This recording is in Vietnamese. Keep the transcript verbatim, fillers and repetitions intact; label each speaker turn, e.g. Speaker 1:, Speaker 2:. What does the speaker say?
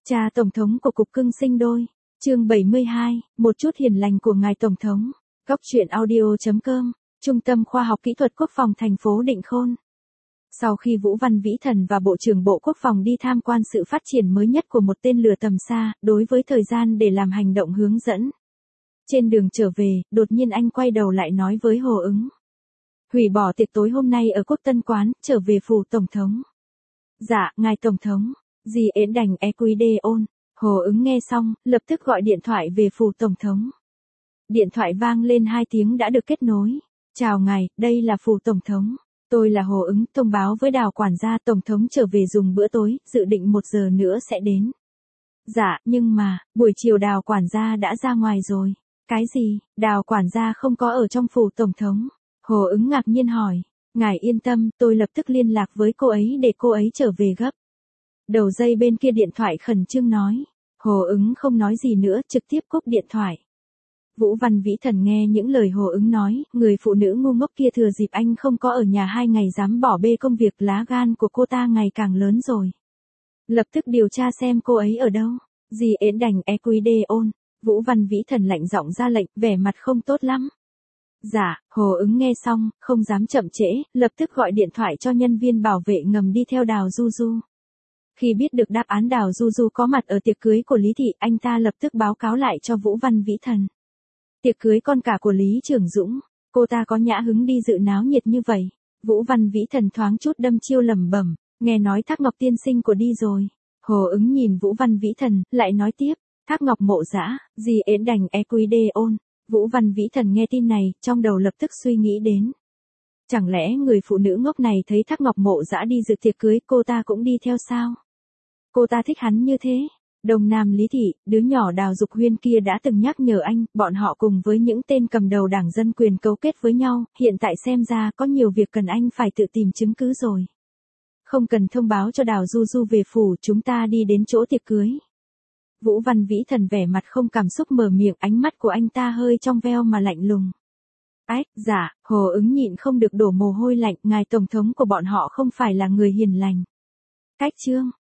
Speaker 1: Cha Tổng thống của Cục Cưng Sinh Đôi, chương bảy mươi hai, một chút hiền lành của ngài Tổng thống, góc truyện audio chấm com, Trung tâm Khoa học Kỹ thuật Quốc phòng thành phố Định Khôn. Sau khi Vũ Văn Vĩ Thần và Bộ trưởng Bộ Quốc phòng đi tham quan sự phát triển mới nhất của một tên lửa tầm xa, đối với thời gian để làm hành động hướng dẫn. Trên đường trở về, đột nhiên anh quay đầu lại nói với Hồ Ứng. Hủy bỏ tiệc tối hôm nay ở Quốc Tân Quán, trở về phủ Tổng thống. Dạ, ngài Tổng thống. Dì ến đành e quy đê ôn. Hồ Ứng nghe xong, lập tức gọi điện thoại về phủ Tổng thống. Điện thoại vang lên hai tiếng đã được kết nối. Chào ngài, đây là phủ Tổng thống. Tôi là Hồ Ứng, thông báo với Đào quản gia Tổng thống trở về dùng bữa tối, dự định một giờ nữa sẽ đến. Dạ, nhưng mà, buổi chiều Đào quản gia đã ra ngoài rồi. Cái gì, Đào quản gia không có ở trong phủ Tổng thống? Hồ Ứng ngạc nhiên hỏi. Ngài yên tâm, tôi lập tức liên lạc với cô ấy để cô ấy trở về gấp. Đầu dây bên kia điện thoại khẩn trương nói. Hồ Ứng không nói gì nữa, trực tiếp cúp điện thoại. Vũ Văn Vĩ Thần nghe những lời Hồ Ứng nói, người phụ nữ ngu ngốc kia thừa dịp anh không có ở nhà hai ngày dám bỏ bê công việc, lá gan của cô ta ngày càng lớn rồi. Lập tức điều tra xem cô ấy ở đâu. Dì ến đành e quy đê ôn. Vũ Văn Vĩ Thần lạnh giọng ra lệnh, vẻ mặt không tốt lắm. Dạ, Hồ Ứng nghe xong, không dám chậm trễ, lập tức gọi điện thoại cho nhân viên bảo vệ ngầm đi theo Đào Du Du. Khi biết được đáp án Đào Du Du có mặt ở tiệc cưới của Lý Thị, anh ta lập tức báo cáo lại cho Vũ Văn Vĩ Thần. Tiệc cưới con cả của Lý Trường Dũng, cô ta có nhã hứng đi dự náo nhiệt như vậy. Vũ Văn Vĩ Thần thoáng chút đâm chiêu lẩm bẩm, nghe nói Thác Ngọc tiên sinh của đi rồi. Hồ Ứng nhìn Vũ Văn Vĩ Thần, lại nói tiếp, Thác Ngọc mộ dã, dì ến đành e quy đê ôn. Vũ Văn Vĩ Thần nghe tin này, trong đầu lập tức suy nghĩ đến. Chẳng lẽ người phụ nữ ngốc này thấy Thác Ngọc mộ dã đi dự tiệc cưới, cô ta cũng đi theo sao? Cô ta thích hắn như thế. Đông Nam Lý Thị, đứa nhỏ Đào Dục Huyên kia đã từng nhắc nhở anh, bọn họ cùng với những tên cầm đầu đảng dân quyền cấu kết với nhau, hiện tại xem ra có nhiều việc cần anh phải tự tìm chứng cứ rồi. Không cần thông báo cho Đào Du Du về phủ, chúng ta đi đến chỗ tiệc cưới. Vũ Văn Vĩ Thần vẻ mặt không cảm xúc mở miệng, ánh mắt của anh ta hơi trong veo mà lạnh lùng. Ách, dạ, Hồ Ứng nhịn không được đổ mồ hôi lạnh, ngài Tổng thống của bọn họ không phải là người hiền lành. Cách chương,